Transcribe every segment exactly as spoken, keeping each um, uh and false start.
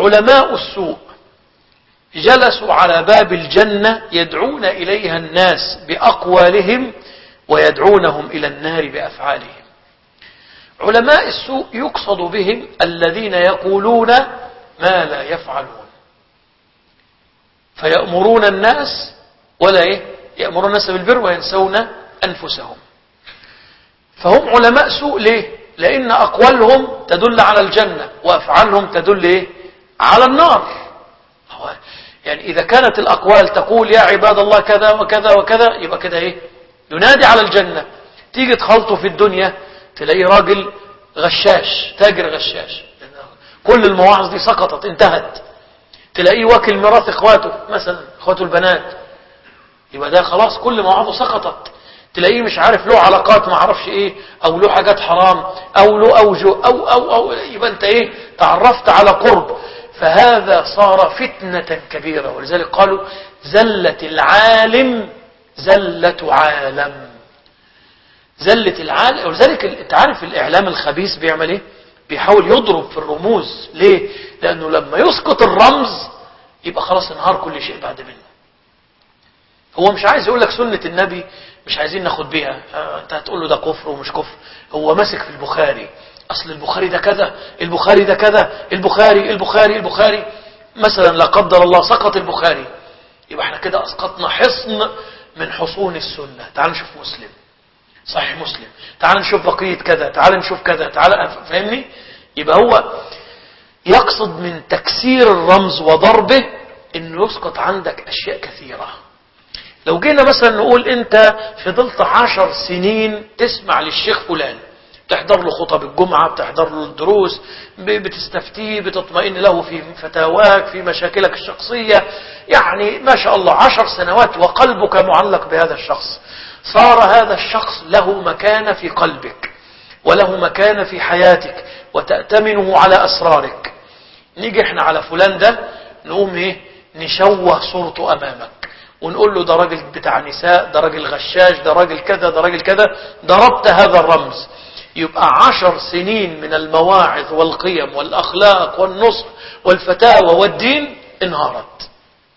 علماء السوء جلسوا على باب الجنة يدعون إليها الناس بأقوالهم ويدعونهم إلى النار بأفعالهم. علماء السوء يقصد بهم الذين يقولون ما لا يفعلون، فيأمرون الناس ولا إيه؟ يأمرون الناس بالبر وينسون أنفسهم. فهم علماء سوء ليه؟ لأن أقوالهم تدل على الجنة وأفعالهم تدل إيه؟ على النار. يعني إذا كانت الأقوال تقول يا عباد الله كذا وكذا وكذا، يبقى كده إيه؟ ينادي على الجنة. تيجي تخلطه في الدنيا تلاقيه راجل غشاش، تاجر غشاش، كل المواعظ دي سقطت انتهت. تلاقيه واكل ميراث اخواته مثلا، اخواته البنات، يبقى ده خلاص كل مواعظه سقطت. تلاقيه مش عارف له علاقات ما عرفش ايه، او له حاجات حرام، او له اوجه او او او يبقى انت ايه؟ تعرفت على قرب. فهذا صار فتنة كبيرة. ولذلك قالوا زلة العالم زلة عالم، زلة العالم. ولذلك انت عارف الاعلام الخبيث بيعمل ايه؟ بيحاول يضرب في الرموز. ليه؟ لانه لما يسقط الرمز يبقى خلاص انهار كل شيء بعد منه. هو مش عايز يقول لك سنة النبي مش عايزين ناخد بيها، انت هتقول له ده كفر ومش كفر. هو ماسك في البخاري، اصل البخاري ده كذا، البخاري ده كذا، البخاري البخاري البخاري مثلا لا قدر الله سقط البخاري، يبقى احنا كده اسقطنا حصن من حصون السنة. تعال نشوف مسلم، صحيح مسلم، تعال نشوف بقية كذا، تعال نشوف كذا، تعال، فاهمني؟ يبقى هو يقصد من تكسير الرمز وضربه انه يسقط عندك اشياء كثيرة. لو جينا مثلا نقول انت فضلت عشر سنين تسمع للشيخ فلان، تحضر له خطب الجمعة، بتحضر له الدروس، بتستفتيه، بتطمئن له في فتاواك، في مشاكلك الشخصية، يعني ما شاء الله عشر سنوات وقلبك معلق بهذا الشخص. صار هذا الشخص له مكانة في قلبك وله مكانة في حياتك وتأتمنه على أسرارك. نيجي احنا على فلان ده نقوم ايه؟ نشوه صورته أمامك ونقول له ده راجل بتاع نساء، ده راجل غشاش، ده راجل كذا، ده راجل كذا. ضربت هذا الرمز، يبقى عشر سنين من المواعظ والقيم والأخلاق والنصح والفتاوى والدين انهارت.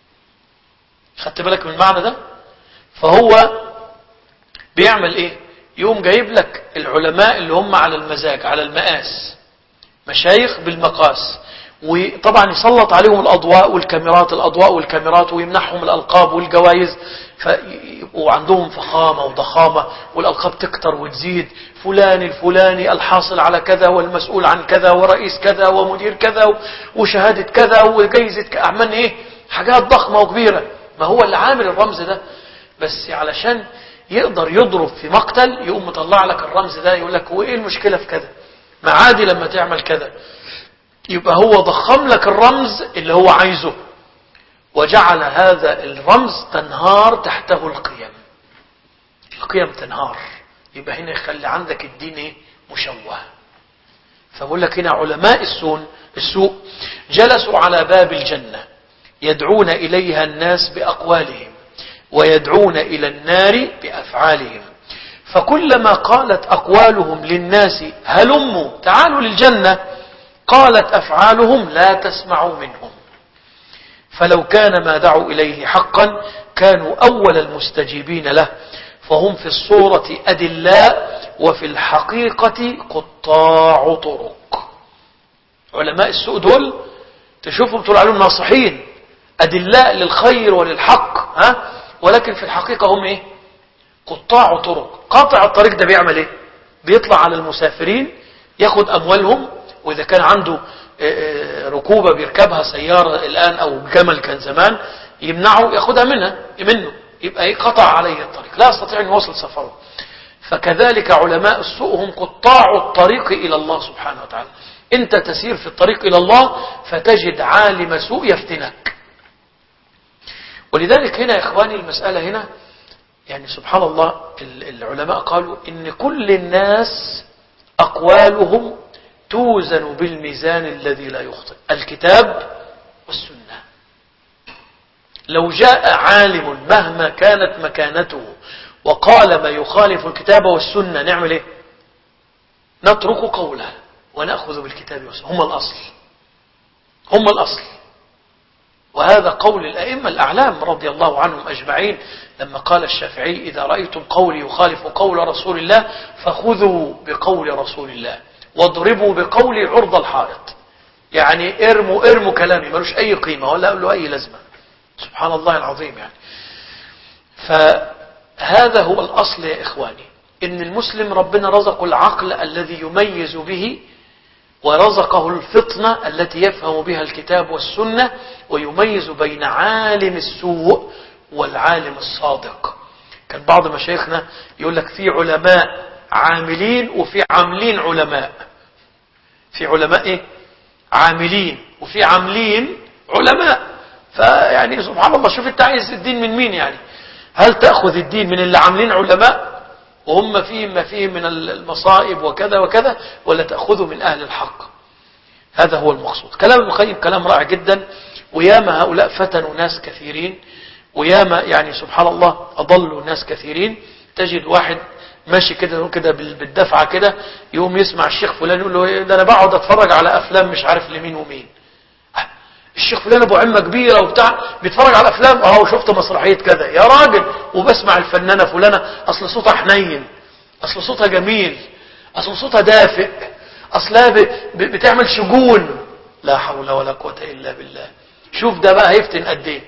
خدت بالك من المعنى ده؟ فهو بيعمل ايه؟ يقوم جايب لك العلماء اللي هم على المزاج، على المقاس، مشايخ بالمقاس، وطبعا يسلط عليهم الأضواء والكاميرات، الأضواء والكاميرات، ويمنحهم الألقاب والجوائز، فيبقوا عندهم فخامة وضخامة، والألقاب تكتر وتزيد، فلان الفلاني الحاصل على كذا والمسؤول عن كذا ورئيس كذا ومدير كذا وشهادة كذا وجايزة كذا، عمال ايه؟ حاجات ضخمة وكبيرة. ما هو اللي عامل الرمز ده بس علشان يقدر يضرب في مقتل، يقوم مطلع لك الرمز ده، يقول لك هو ايه المشكلة في كذا؟ ما عادي لما تعمل كذا. يبقى هو ضخم لك الرمز اللي هو عايزه وجعل هذا الرمز تنهار تحته القيم، القيم تنهار. يبقى هنا يخلي عندك الدين ايه؟ مشوه. فبقول لك هنا علماء السوء السوء جلسوا على باب الجنة يدعون إليها الناس بأقوالهم ويدعون إلى النار بأفعالهم. فكلما قالت أقوالهم للناس هلموا تعالوا للجنة، قالت أفعالهم لا تسمعوا منهم. فلو كان ما دعوا إليه حقا كانوا أول المستجيبين له، فهم في الصورة أدلاء وفي الحقيقة قطاع طرق. علماء السوء دول تشوفهم تقول عليهم ناصحين أدلاء للخير وللحق، ها؟ ولكن في الحقيقة هم إيه؟ قطاع طرق. قاطع الطريق ده بيعمل إيه؟ بيطلع على المسافرين ياخد أموالهم، وإذا كان عنده ركوبة بيركبها سيارة الآن أو جمل كان زمان يمنعه ياخدها منها منه، يبقى إيه؟ قطع عليه الطريق، لا يستطيع أن يوصل سفره. فكذلك علماء السوء هم قطاع الطريق إلى الله سبحانه وتعالى. أنت تسير في الطريق إلى الله فتجد عالم سوء يفتنك. ولذلك هنا يا إخواني المسألة هنا يعني سبحان الله، العلماء قالوا إن كل الناس أقوالهم توزن بالميزان الذي لا يخطئ، الكتاب والسنة. لو جاء عالم مهما كانت مكانته وقال ما يخالف الكتاب والسنة نعمل ايه؟ نترك قوله ونأخذ بالكتاب والسنة، هما الأصل. هم الأصل. وهذا قول الأئمة الأعلام رضي الله عنهم أجمعين، لما قال الشافعي إذا رأيتم قولي يخالف قول رسول الله فخذوا بقول رسول الله واضربوا بقولي عرض الحائط. يعني ارموا ارموا كلامي ملوش أي قيمة ولا له أي لازمة. سبحان الله العظيم. يعني فهذا هو الأصل يا إخواني، إن المسلم ربنا رزقه العقل الذي يميز به، ورزقه الفطنة التي يفهم بها الكتاب والسنة، ويميز بين عالم السوء والعالم الصادق. كان بعض مشايخنا يقول لك في علماء عاملين وفي عاملين علماء. في علماء ايه؟ عاملين، وفي عاملين علماء. فيعني سبحان الله، شوف انت عايز الدين من مين؟ يعني هل تأخذ الدين من اللي عاملين علماء وهم فيهم ما فيه من المصائب وكذا وكذا، ولا تأخذه من أهل الحق؟ هذا هو المقصود. كلام ابن القيم كلام رائع جدا، وياما هؤلاء فتنوا ناس كثيرين، وياما يعني سبحان الله أضلوا ناس كثيرين. تجد واحد ماشي كده كده بالدفعة كده، يقوم يسمع الشيخ فلان يقول له ده أنا بقعد أتفرج على أفلام مش عارف لمين ومين. الشيخ فلان ابو عمة كبيرة وبتاع بيتفرج على افلام، اهو شفت مسرحية كذا يا راجل، وبسمع الفنانة فلانة اصل صوتها حنين، اصل صوتها جميل، اصل صوتها دافئ، اصلها بتعمل شجون. لا حول ولا قوة الا بالله. شوف ده بقى هيفتن قد ايه،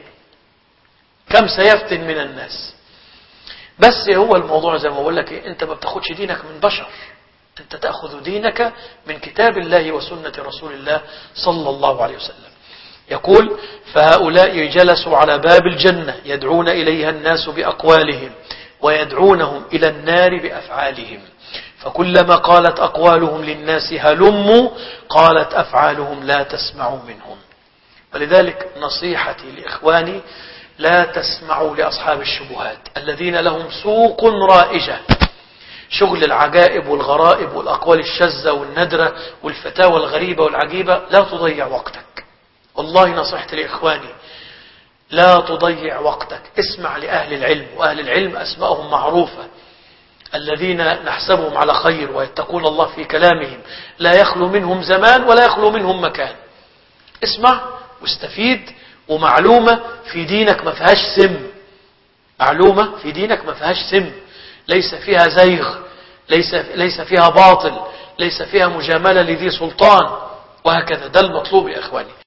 كم سيفتن من الناس. بس هو الموضوع زي ما بقول لك ايه، انت ما بتاخدش دينك من بشر، انت تأخذ دينك من كتاب الله وسنة رسول الله صلى الله عليه وسلم. يقول فهؤلاء جلسوا على باب الجنة يدعون إليها الناس بأقوالهم ويدعونهم إلى النار بأفعالهم، فكلما قالت أقوالهم للناس هلموا قالت أفعالهم لا تسمعوا منهم. ولذلك نصيحتي لإخواني لا تسمعوا لأصحاب الشبهات الذين لهم سوق رائجة، شغل العجائب والغرائب والأقوال الشاذة والندرة والفتاوى الغريبة والعجيبة. لا تضيع وقتك، والله نصيحتي لإخواني لا تضيع وقتك. اسمع لأهل العلم، وأهل العلم أسماءهم معروفة، الذين نحسبهم على خير ويتقون الله في كلامهم، لا يخلو منهم زمان ولا يخلو منهم مكان. اسمع واستفيد، ومعلومة في دينك ما فيهاش سم، معلومة في دينك ما فيهاش سم، ليس فيها زيغ، ليس, ليس فيها باطل، ليس فيها مجاملة لذي سلطان، وهكذا. ده المطلوب يا إخواني.